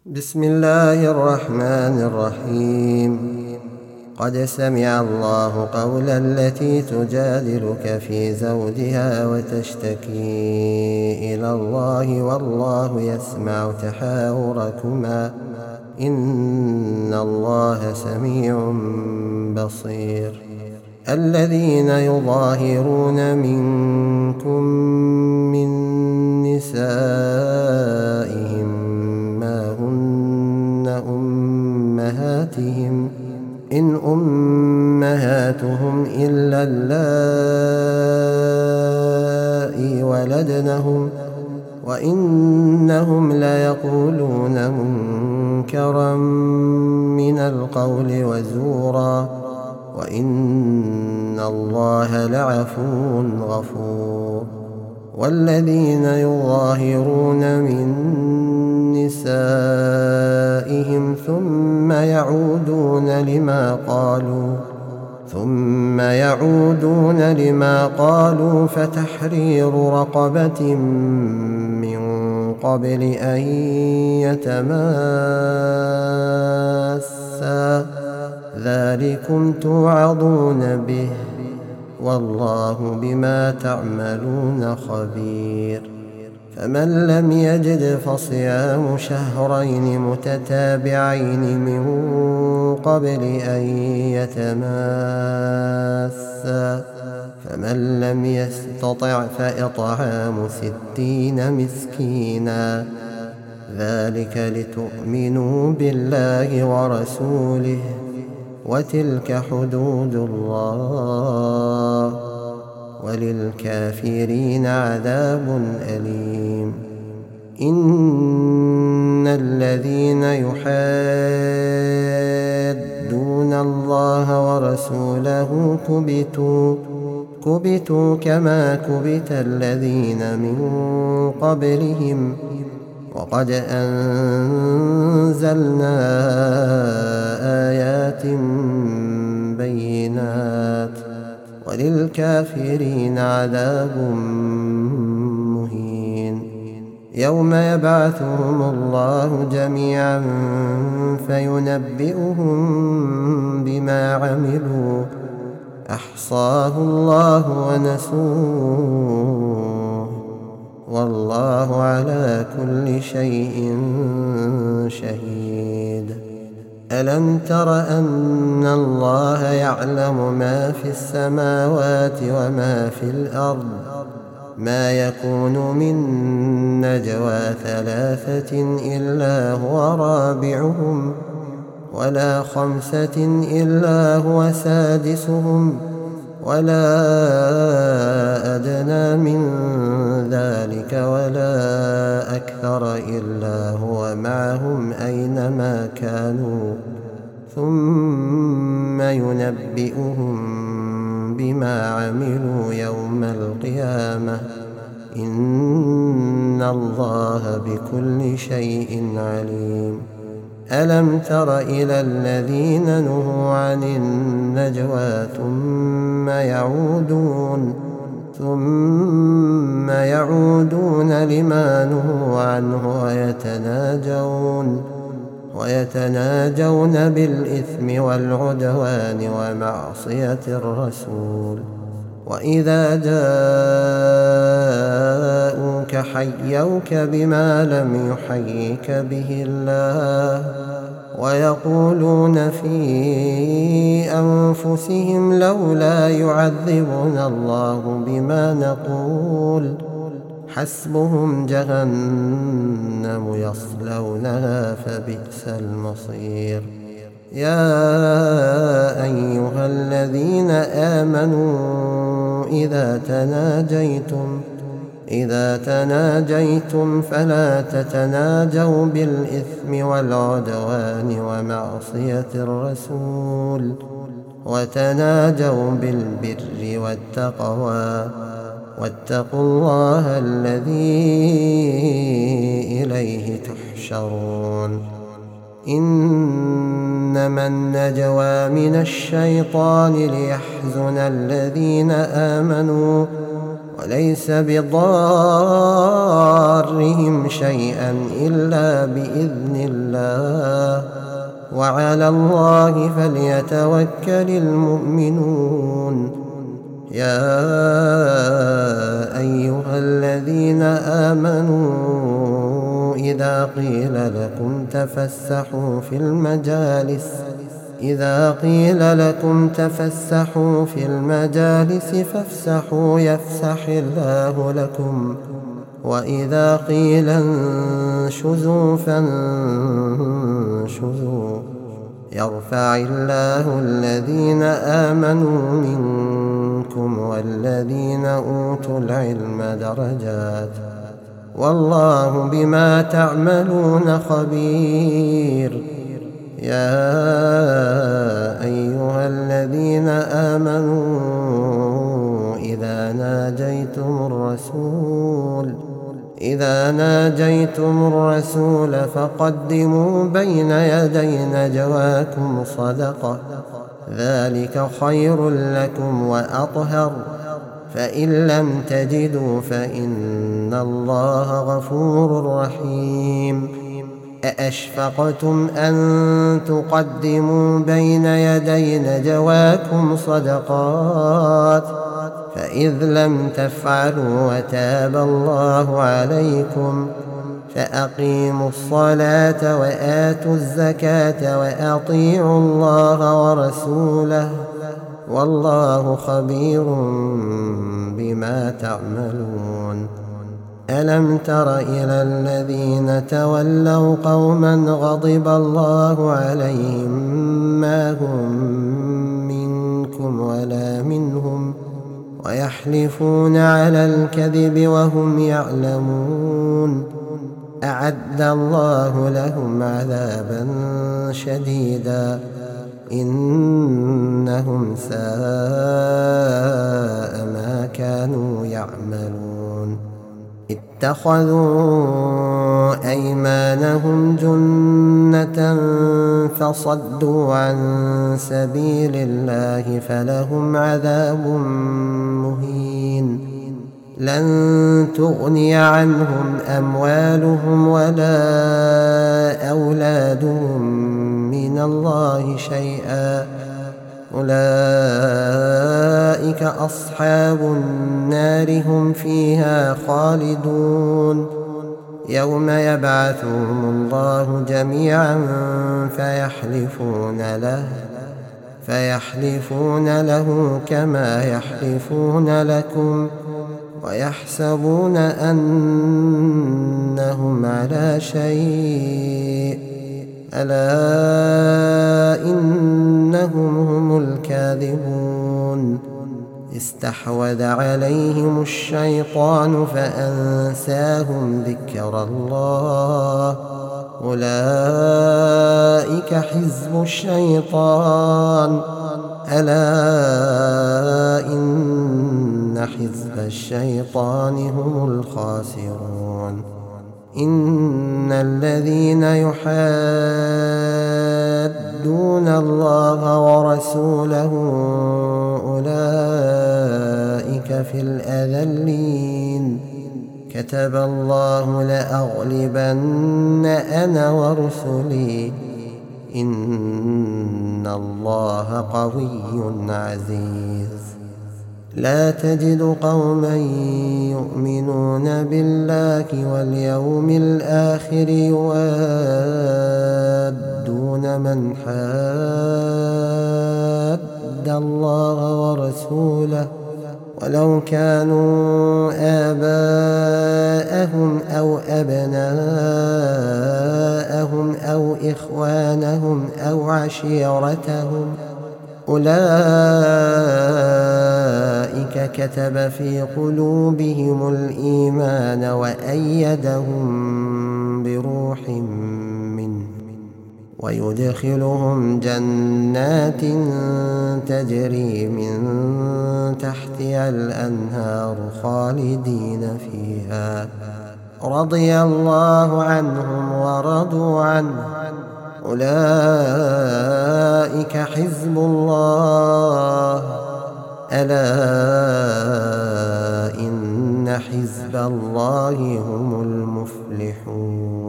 بسم الله الرحمن الرحيم. قد سمع الله قول التي تجادلك في زوجها وتشتكي إلى الله والله يسمع تحاوركما إن الله سميع بصير. الذين يظاهرون منكم من نسائهم ما هن أمهاتهم إن أمهاتهم إلا اللائي ولدنهم وإنهم ليقولون منكرا من القول وزورا وإن الله لعفو غفور. والذين يظاهرون من نسائهم ثم يعودون لما قالوا فتحرير رقبة من قبل أن يتماسا ذلكم توعظون به والله بما تعملون خبير. فمن لم يجد فصيام شهرين متتابعين من قبل أن يتماسا فمن لم يستطع فإطعام 60 مسكينا ذلك لتؤمنوا بالله ورسوله وتلك حدود الله وللكافرين عذاب أليم. إن الذين يحادون الله ورسوله كبتوا كما كبت الذين من قبلهم وقد أنزلنا آيات بينات وللكافرين عذاب مهين. يوم يبعثهم الله جميعا فينبئهم بما عملوا أحصاه الله ونسوه والله على كل شيء شهيد. ألم تر أن الله يعلم ما في السماوات وما في الأرض ما يكون من نجوى 3 إلا هو رابعهم ولا 5 إلا هو سادسهم ولا أدنى من ذلك ولا أكثر إلا هو معهم أينما كانوا ثم ينبئهم بما عملوا يوم القيامة إن الله بكل شيء عليم. ألم تر إلى الذين نهوا عن النجوى ثم يعودون لما نهوا عنه ويتناجون بالإثم والعدوان ومعصية الرسول وإذا جاءوك حيوك بما لم يحيك به الله ويقولون في أنفسهم لولا يعذبنا الله بما نقول حسبهم جهنم يصلونها فبئس المصير. يا أيها الذين آمنوا إذا تناجيتم فلا تتناجوا بالإثم والعدوان ومعصية الرسول وتناجوا بالبر والتقوى واتقوا الله الذي إليه تحشرون. إنما النجوى من الشيطان ليحزن الذين آمنوا وليس بضارهم شيئا إلا بإذن الله، وعلى الله فليتوكل المؤمنون. يا أيها الذين آمنوا إذا قيل لكم تفسحوا في المجالس فافسحوا يفسح الله لكم، وإذا قيل انشزوا فانشزوا يرفع الله الذين آمنوا منكم والذين أوتوا العلم درجات، والله بما تعملون خبير. يا أيها الذين آمنوا إذا ناجيتم الرسول فقدموا بين يدي نجواكم صدقة، ذلك خير لكم وأطهر، فإن لم تجدوا فإن الله غفور رحيم. أأشفقتم أن تقدموا بين يدي نجواكم صدقات، فإذ لم تفعلوا وتاب الله عليكم فأقيموا الصلاة وآتوا الزكاة وأطيعوا الله ورسوله، والله خبير بما تعملون. ألم تر إلى الذين تولوا قوما غضب الله عليهم ما هم منكم ولا منهم ويحلفون على الكذب وهم يعلمون، أعد الله لهم عذابا شديدا إنهم ساء ما كانوا يعملون. اتخذوا أيمانهم جنة فصدوا عن سبيل الله فلهم عذاب مهين. لن تغني عنهم أموالهم ولا أولادهم من الله شيئا، أولئك أصحاب النار هم فيها خالدون. يوم يبعثهم الله جميعا فيحلفون له كما يحلفون لكم ويحسبون أنهم على شيء، ألا إنهم هم الكاذبون. استحوذ عليهم الشيطان فأنساهم ذكر الله، أولئك حزب الشيطان، ألا إن حزب الشيطان هم الخاسرون. إن الذين يحادون الله ورسوله أولئك في الأذلين، كتب الله لأغلبن أنا ورسلي إن الله قوي عزيز. لا تجد قوما يؤمنون بالله واليوم الآخر يوادون من حاد الله ورسوله ولو كانوا آباءهم أو أبناءهم أو إخوانهم أو عشيرتهم، أولئك كتب في قلوبهم الإيمان وأيدهم بروح منه ويدخلهم جنات تجري من تحتها الأنهار خالدين فيها، رضي الله عنهم ورضوا عنه، أولئك حزب الله، ألا إن إن حزب الله هم المفلحون.